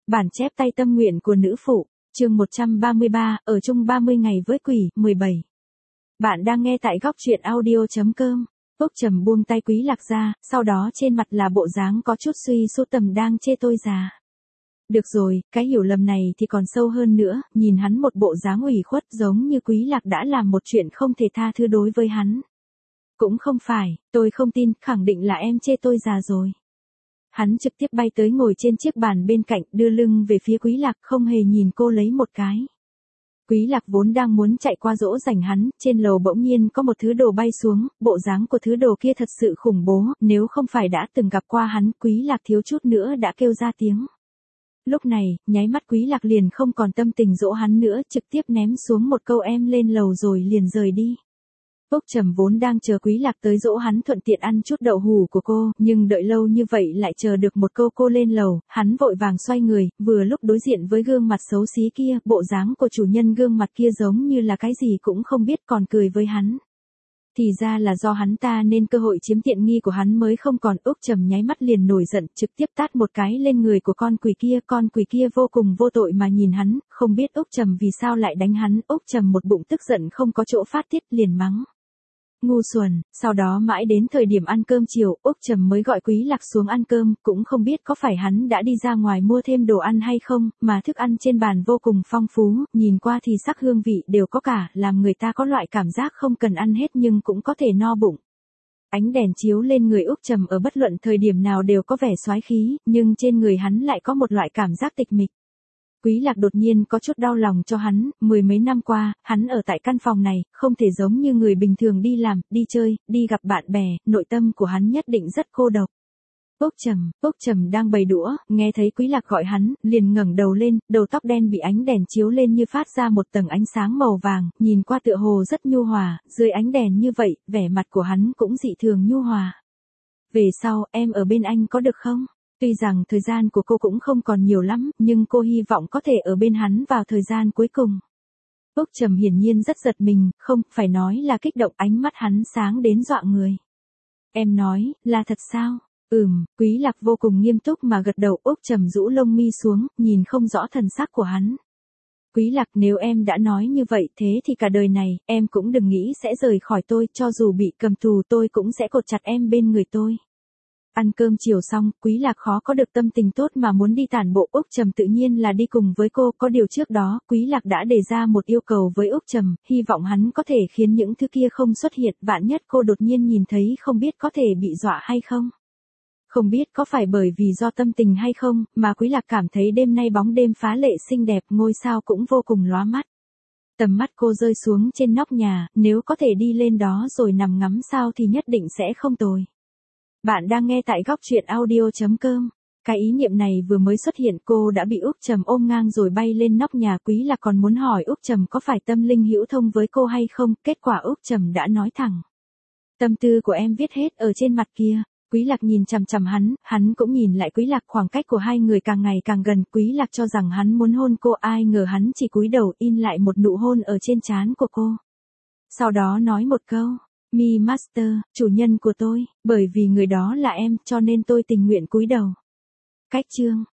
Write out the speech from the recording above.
Bản chép tay tâm nguyện của nữ phụ, chương 133, ở chung 30 ngày với quỷ, 17. Bạn đang nghe tại góc truyện audio.com. Úc Trầm buông tay Quý Lạc ra, sau đó trên mặt là bộ dáng có chút suy sút tầm đang chê tôi già. Được rồi, cái hiểu lầm này thì còn sâu hơn nữa, nhìn hắn một bộ dáng ủy khuất giống như Quý Lạc đã làm một chuyện không thể tha thứ đối với hắn. Cũng không phải, tôi không tin, khẳng định là em chê tôi già rồi. Hắn trực tiếp bay tới ngồi trên chiếc bàn bên cạnh, đưa lưng về phía Quý Lạc, không hề nhìn cô lấy một cái. Quý Lạc vốn đang muốn chạy qua dỗ dành hắn, trên lầu bỗng nhiên có một thứ đồ bay xuống, bộ dáng của thứ đồ kia thật sự khủng bố, nếu không phải đã từng gặp qua hắn, Quý Lạc thiếu chút nữa đã kêu ra tiếng. Lúc này, nháy mắt Quý Lạc liền không còn tâm tình dỗ hắn nữa, trực tiếp ném xuống một câu em lên lầu rồi liền rời đi. Úc Trầm vốn đang chờ Quý Lạc tới dỗ hắn thuận tiện ăn chút đậu hủ của cô, nhưng đợi lâu như vậy lại chờ được một câu cô lên lầu, hắn vội vàng xoay người, vừa lúc đối diện với gương mặt xấu xí kia, bộ dáng của chủ nhân gương mặt kia giống như là cái gì cũng không biết còn cười với hắn. Thì ra là do hắn ta nên cơ hội chiếm tiện nghi của hắn mới không còn. Úc Trầm nháy mắt liền nổi giận, trực tiếp tát một cái lên người của con quỷ kia vô cùng vô tội mà nhìn hắn, không biết Úc Trầm vì sao lại đánh hắn. Úc Trầm một bụng tức giận không có chỗ phát tiết liền mắng. Ngu xuẩn. Sau đó mãi đến thời điểm ăn cơm chiều, Úc Trầm mới gọi Quý Lạc xuống ăn cơm, cũng không biết có phải hắn đã đi ra ngoài mua thêm đồ ăn hay không, mà thức ăn trên bàn vô cùng phong phú, nhìn qua thì sắc hương vị đều có cả, làm người ta có loại cảm giác không cần ăn hết nhưng cũng có thể no bụng. Ánh đèn chiếu lên người Úc Trầm ở bất luận thời điểm nào đều có vẻ soái khí, nhưng trên người hắn lại có một loại cảm giác tịch mịch. Quý Lạc đột nhiên có chút đau lòng cho hắn, mười mấy năm qua, hắn ở tại căn phòng này, không thể giống như người bình thường đi làm, đi chơi, đi gặp bạn bè, nội tâm của hắn nhất định rất cô độc. Úc Trầm đang bày đũa, nghe thấy Quý Lạc gọi hắn, liền ngẩng đầu lên, đầu tóc đen bị ánh đèn chiếu lên như phát ra một tầng ánh sáng màu vàng, nhìn qua tựa hồ rất nhu hòa, dưới ánh đèn như vậy, vẻ mặt của hắn cũng dị thường nhu hòa. Về sau, em ở bên anh có được không? Tuy rằng thời gian của cô cũng không còn nhiều lắm, nhưng cô hy vọng có thể ở bên hắn vào thời gian cuối cùng. Úc Trầm hiển nhiên rất giật mình, không, phải nói là kích động, ánh mắt hắn sáng đến dọa người. Em nói, là thật sao? Quý Lạc vô cùng nghiêm túc mà gật đầu. Úc Trầm rũ lông mi xuống, nhìn không rõ thần sắc của hắn. Quý Lạc, nếu em đã nói như vậy thế thì cả đời này, em cũng đừng nghĩ sẽ rời khỏi tôi, cho dù bị cầm tù tôi cũng sẽ cột chặt em bên người tôi. Ăn cơm chiều xong, Quý Lạc khó có được tâm tình tốt mà muốn đi tản bộ. Úc Trầm tự nhiên là đi cùng với cô, có điều trước đó, Quý Lạc đã đề ra một yêu cầu với Úc Trầm, hy vọng hắn có thể khiến những thứ kia không xuất hiện, vạn nhất cô đột nhiên nhìn thấy không biết có thể bị dọa hay không. Không biết có phải bởi vì do tâm tình hay không, mà Quý Lạc cảm thấy đêm nay bóng đêm phá lệ xinh đẹp, ngôi sao cũng vô cùng lóa mắt. Tầm mắt cô rơi xuống trên nóc nhà, nếu có thể đi lên đó rồi nằm ngắm sao thì nhất định sẽ không tồi. Bạn đang nghe tại góc truyện audio.com. Cái ý niệm này vừa mới xuất hiện cô đã bị Úc Trầm ôm ngang rồi bay lên nóc nhà. Quý Lạc còn muốn hỏi Úc Trầm có phải tâm linh hữu thông với cô hay không, kết quả Úc Trầm đã nói thẳng. Tâm tư của em viết hết ở trên mặt kia. Quý Lạc nhìn chằm chằm hắn cũng nhìn lại Quý Lạc, khoảng cách của hai người càng ngày càng gần. Quý Lạc cho rằng hắn muốn hôn cô, ai ngờ hắn chỉ cúi đầu in lại một nụ hôn ở trên trán của cô. Sau đó nói một câu. Mi Master, chủ nhân của tôi, bởi vì người đó là em, cho nên tôi tình nguyện cúi đầu. Cách chương.